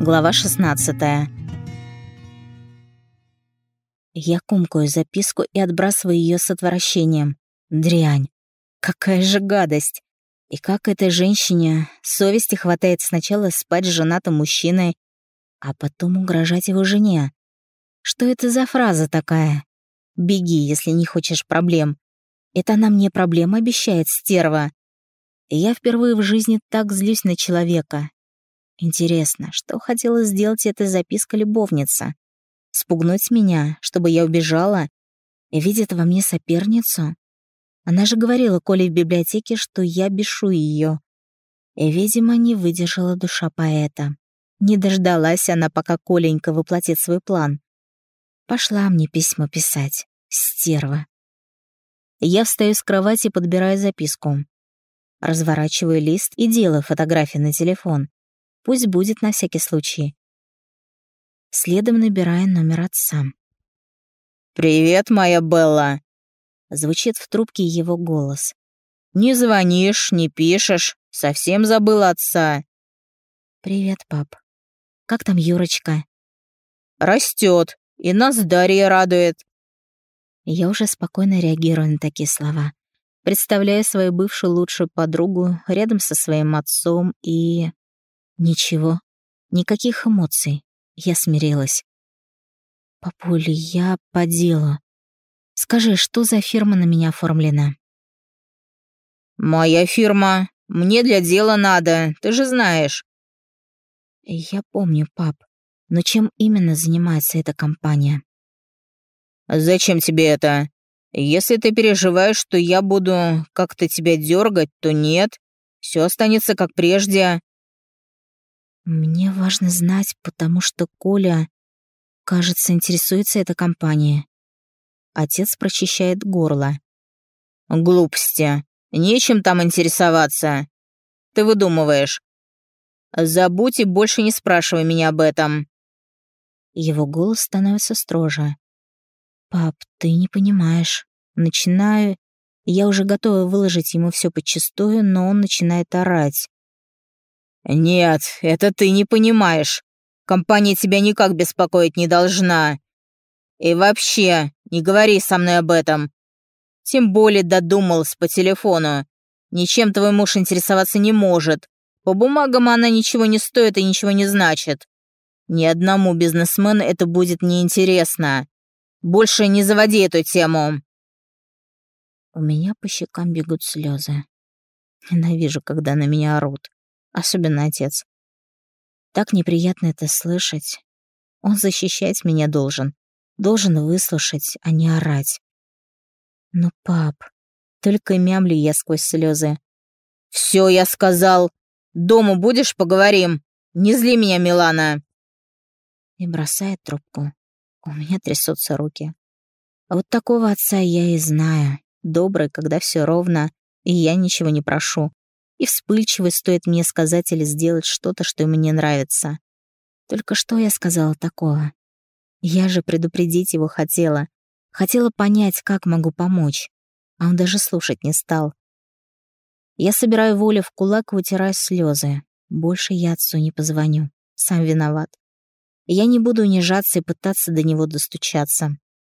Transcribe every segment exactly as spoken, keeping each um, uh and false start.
Глава шестнадцатая. Я комкаю записку и отбрасываю ее с отвращением. Дрянь. Какая же гадость. И как этой женщине совести хватает сначала спать с женатым мужчиной, а потом угрожать его жене? Что это за фраза такая? «Беги, если не хочешь проблем». Это она мне проблемы обещает, стерва. И я впервые в жизни так злюсь на человека. Интересно, что хотела сделать эта записка-любовница? Спугнуть меня, чтобы я убежала? И видит во мне соперницу? Она же говорила Коле в библиотеке, что я бешу ее. И, видимо, не выдержала душа поэта. Не дождалась она, пока Коленька воплотит свой план. Пошла мне письмо писать. Стерва. Я встаю с кровати и подбираю записку. Разворачиваю лист и делаю фотографии на телефон. Пусть будет на всякий случай. Следом набираю номер отца. «Привет, моя Белла!» Звучит в трубке его голос. «Не звонишь, не пишешь, совсем забыла отца». «Привет, пап. Как там Юрочка?» «Растет, и нас Дарья радует». Я уже спокойно реагирую на такие слова. Представляю свою бывшую лучшую подругу рядом со своим отцом и... Ничего, никаких эмоций. Я смирилась. «Папуля, я по делу. Скажи, что за фирма на меня оформлена?» «Моя фирма. Мне для дела надо, ты же знаешь». «Я помню, пап. Но чем именно занимается эта компания?» «Зачем тебе это? Если ты переживаешь, что я буду как-то тебя дергать, то нет. Все останется как прежде». «Мне важно знать, потому что Коля, кажется, интересуется этой компанией». Отец прочищает горло. «Глупости. Нечем там интересоваться. Ты выдумываешь. Забудь и больше не спрашивай меня об этом». Его голос становится строже. «Пап, ты не понимаешь. Начинаю... Я уже готова выложить ему все подчистую, но он начинает орать». «Нет, это ты не понимаешь. Компания тебя никак беспокоить не должна. И вообще, не говори со мной об этом. Тем более додумалась по телефону. Ничем твой муж интересоваться не может. По бумагам она ничего не стоит и ничего не значит. Ни одному бизнесмену это будет неинтересно. Больше не заводи эту тему». У меня по щекам бегут слезы. Ненавижу, когда на меня орут. Особенно отец. Так неприятно это слышать. Он защищать меня должен. Должен выслушать, а не орать. Но, пап, только мямлю я сквозь слезы. «Все, я сказал. Дома будешь, поговорим. Не зли меня, Милана». И бросает трубку. У меня трясутся руки. А вот такого отца я и знаю. Добрый, когда все ровно, и я ничего не прошу. И вспыльчивый, стоит мне сказать или сделать что-то, что ему не нравится. Только что я сказала такого? Я же предупредить его хотела. Хотела понять, как могу помочь. А он даже слушать не стал. Я собираю волю в кулак и вытираю слезы. Больше я отцу не позвоню. Сам виноват. Я не буду унижаться и пытаться до него достучаться.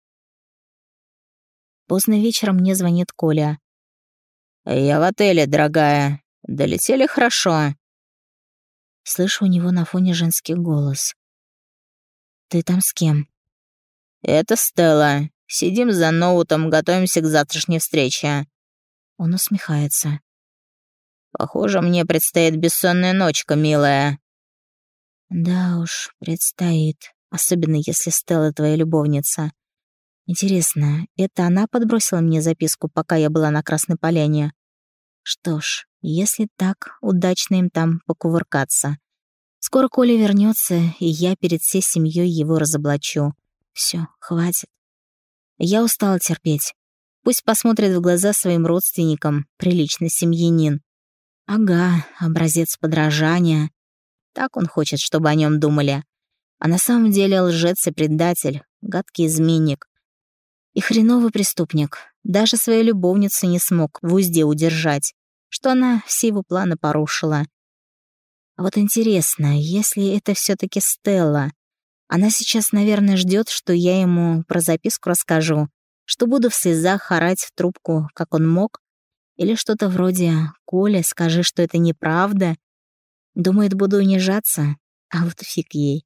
Поздно вечером мне звонит Коля. «Я в отеле, дорогая. Долетели хорошо». Слышу у него на фоне женский голос. «Ты там с кем?» «Это Стелла. Сидим за ноутом, готовимся к завтрашней встрече». Он усмехается. «Похоже, мне предстоит бессонная ночка, милая». «Да уж, предстоит. Особенно если Стелла твоя любовница. Интересно, это она подбросила мне записку, пока я была на Красной Поляне? Что ж, если так, удачно им там покувыркаться. Скоро Коля вернется, и я перед всей семьей его разоблачу. Все, хватит. Я устала терпеть. Пусть посмотрит в глаза своим родственникам, приличный семьянин. Ага, образец подражания. Так он хочет, чтобы о нем думали. А на самом деле лжец и предатель, гадкий изменник. И хреновый преступник. Даже свою любовницу не смог в узде удержать, что она все его планы порушила. А вот интересно, если это все-таки Стелла, она сейчас, наверное, ждет, что я ему про записку расскажу, что буду в слезах орать в трубку, как он мог, или что-то вроде «Коля, скажи, что это неправда». Думает, буду унижаться, а вот фиг ей.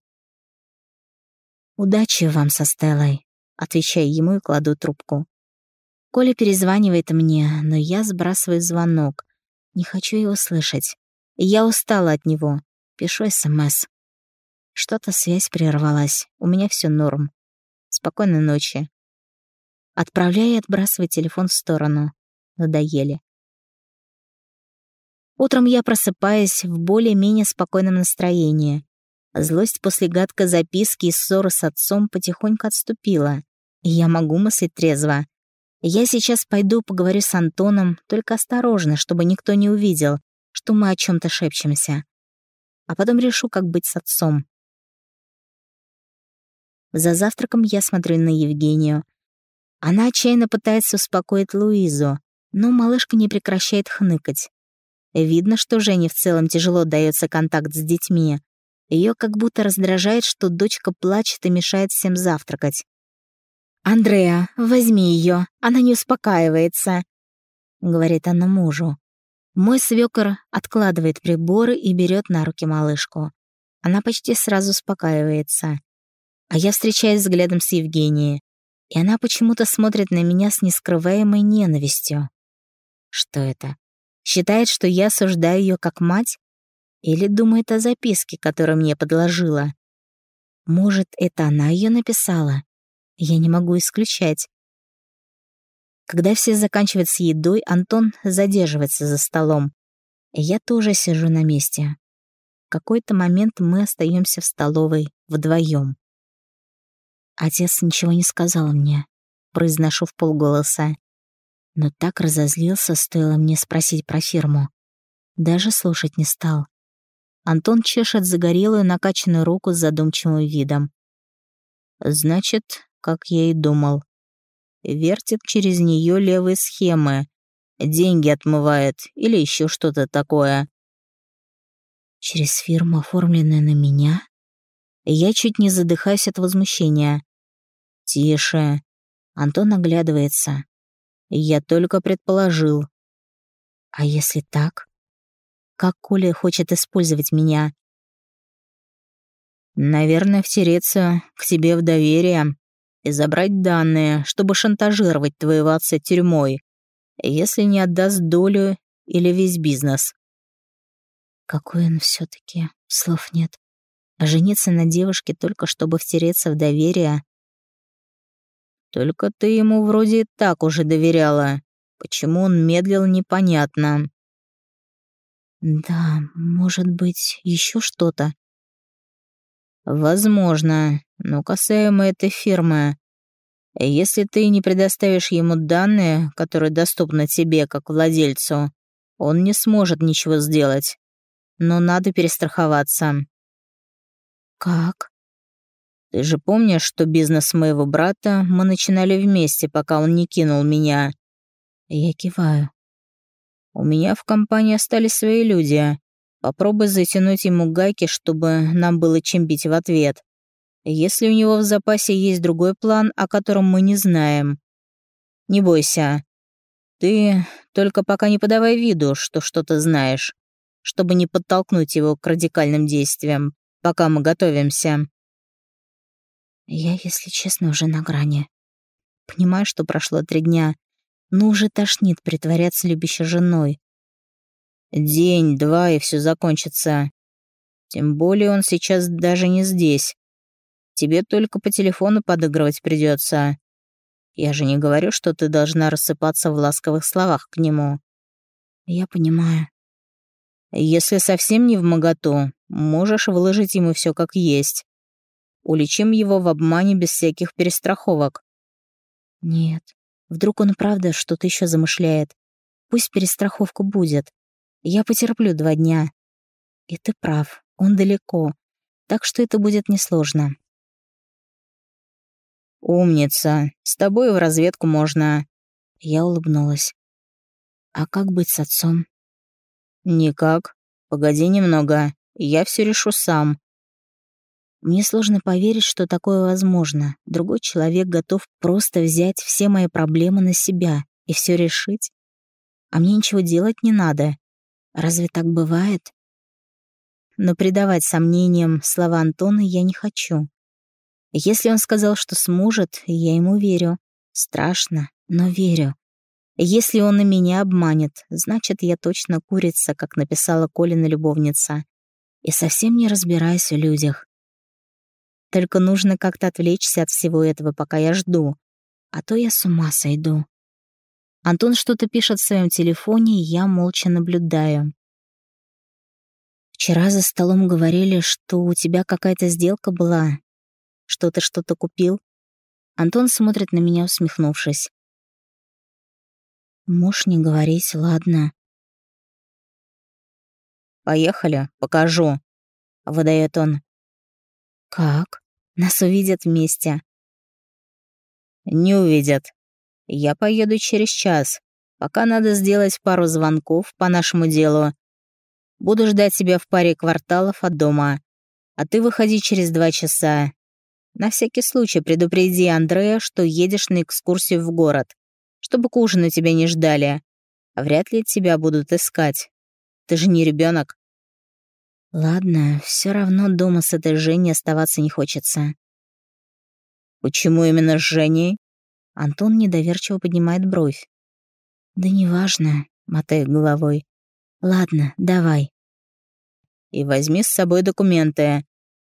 «Удачи вам со Стеллой», — отвечаю ему и кладу трубку. Коля перезванивает мне, но я сбрасываю звонок. Не хочу его слышать. Я устала от него. Пишу СМС. Что-то связь прервалась. У меня все норм. Спокойной ночи. Отправляю и отбрасываю телефон в сторону. Надоели. Утром я просыпаюсь в более-менее спокойном настроении. Злость после гадкой записки и ссоры с отцом потихоньку отступила. И я могу мыслить трезво. Я сейчас пойду поговорю с Антоном, только осторожно, чтобы никто не увидел, что мы о чем-то шепчемся. А потом решу, как быть с отцом. За завтраком я смотрю на Евгению. Она отчаянно пытается успокоить Луизу, но малышка не прекращает хныкать. Видно, что Жене в целом тяжело дается контакт с детьми. Ее как будто раздражает, что дочка плачет и мешает всем завтракать. «Андреа, возьми ее, она не успокаивается», — говорит она мужу. Мой свёкор откладывает приборы и берет на руки малышку. Она почти сразу успокаивается. А я встречаюсь взглядом с Евгенией, и она почему-то смотрит на меня с нескрываемой ненавистью. Что это? Считает, что я осуждаю ее как мать? Или думает о записке, которую мне подложила? Может, это она ее написала? Я не могу исключать. Когда все заканчивают с едой, Антон задерживается за столом. Я тоже сижу на месте. В какой-то момент мы остаемся в столовой вдвоем. Отец ничего не сказал мне, произношу вполголоса. Но так разозлился, стоило мне спросить про фирму. Даже слушать не стал. Антон чешет загорелую накачанную руку с задумчивым видом. Значит, как я и думал. Вертит через нее левые схемы. Деньги отмывает или еще что-то такое. Через фирму, оформленную на меня? Я чуть не задыхаюсь от возмущения. Тише. Антон оглядывается. Я только предположил. А если так? Как Коля хочет использовать меня? Наверное, втереться к тебе в доверие и забрать данные, чтобы шантажировать твоего отца тюрьмой, если не отдаст долю или весь бизнес. Какой он все-таки, слов нет. А жениться на девушке только чтобы втереться в доверие. Только ты ему вроде и так уже доверяла. Почему он медлил, непонятно. Да, может быть, еще что-то. Возможно, но касаемо этой фирмы. Если ты не предоставишь ему данные, которые доступны тебе как владельцу, он не сможет ничего сделать. Но надо перестраховаться. Как? Ты же помнишь, что бизнес моего брата мы начинали вместе, пока он не кинул меня? Я киваю. У меня в компании остались свои люди. Попробуй затянуть ему гайки, чтобы нам было чем бить в ответ. Если у него в запасе есть другой план, о котором мы не знаем. Не бойся. Ты только пока не подавай виду, что что-то знаешь, чтобы не подтолкнуть его к радикальным действиям, пока мы готовимся. Я, если честно, уже на грани. Понимаю, что прошло три дня, но уже тошнит притворяться любящей женой. День-два, и все закончится. Тем более он сейчас даже не здесь. Тебе только по телефону подыгрывать придется. Я же не говорю, что ты должна рассыпаться в ласковых словах к нему. Я понимаю. Если совсем не вмоготу, можешь выложить ему все как есть. Уличим его в обмане без всяких перестраховок. Нет, вдруг он правда что-то еще замышляет. Пусть перестраховка будет. Я потерплю два дня. И ты прав, он далеко, так что это будет несложно. Умница, с тобой в разведку можно. Я улыбнулась. А как быть с отцом? Никак. Погоди немного. Я все решу сам». Мне сложно поверить, что такое возможно. Другой человек готов просто взять все мои проблемы на себя и все решить. А мне ничего делать не надо. Разве так бывает? Но придавать сомнениям слова Антона я не хочу. Если он сказал, что сможет, я ему верю. Страшно, но верю. Если он и меня обманет, значит, я точно курица, как написала Колина любовница. И совсем не разбираюсь в людях. Только нужно как-то отвлечься от всего этого, пока я жду. А то я с ума сойду. Антон что-то пишет в своем телефоне, и я молча наблюдаю. Вчера за столом говорили, что у тебя какая-то сделка была. Что ты что-то купил? Антон смотрит на меня, усмехнувшись. Можешь не говорить, ладно. «Поехали, покажу», — выдает он. Как? Нас увидят вместе. «Не увидят. Я поеду через час. Пока надо сделать пару звонков по нашему делу. Буду ждать тебя в паре кварталов от дома. А ты выходи через два часа. На всякий случай предупреди Андрея, что едешь на экскурсию в город, чтобы к ужину тебя не ждали. Вряд ли тебя будут искать. Ты же не ребенок. Ладно, все равно дома с этой Женей оставаться не хочется. Почему именно с Женей? Антон недоверчиво поднимает бровь. Да неважно, мотает головой. Ладно, давай. И возьми с собой документы.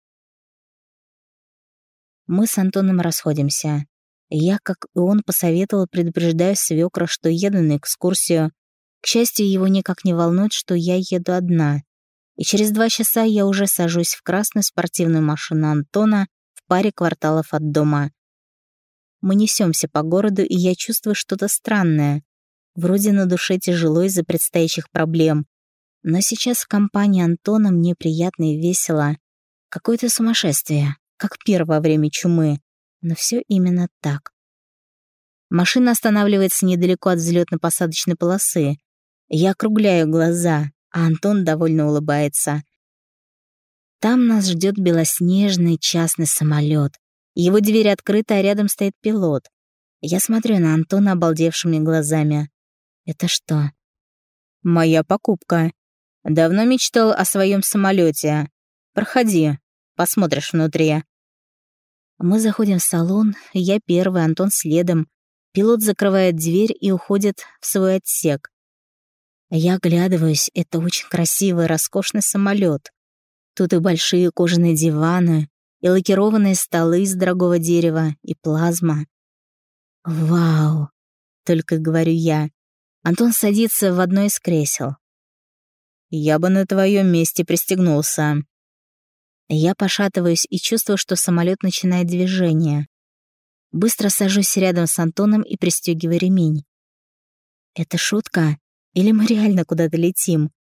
Мы с Антоном расходимся. Я, как и он, посоветовал, предупреждаю свекра, что еду на экскурсию. К счастью, его никак не волнует, что я еду одна. И через два часа я уже сажусь в красную спортивную машину Антона в паре кварталов от дома. Мы несемся по городу, и я чувствую что-то странное. Вроде на душе тяжело из-за предстоящих проблем. Но сейчас в компании Антона мне приятно и весело. Какое-то сумасшествие, как пир во время чумы. Но все именно так. Машина останавливается недалеко от взлетно-посадочной полосы. Я округляю глаза, а Антон довольно улыбается. Там нас ждет белоснежный частный самолет. Его дверь открыта, а рядом стоит пилот. Я смотрю на Антона обалдевшими глазами. Это что? Моя покупка. Давно мечтал о своем самолете. Проходи, посмотришь внутри. Мы заходим в салон, я первый, Антон следом. Пилот закрывает дверь и уходит в свой отсек. Я оглядываюсь, это очень красивый, роскошный самолет. Тут и большие кожаные диваны, и лакированные столы из дорогого дерева, и плазма. «Вау!» — только говорю я. Антон садится в одно из кресел. «Я бы на твоем месте пристегнулся». Я пошатываюсь и чувствую, что самолет начинает движение. Быстро сажусь рядом с Антоном и пристегиваю ремень. «Это шутка? Или мы реально куда-то летим?»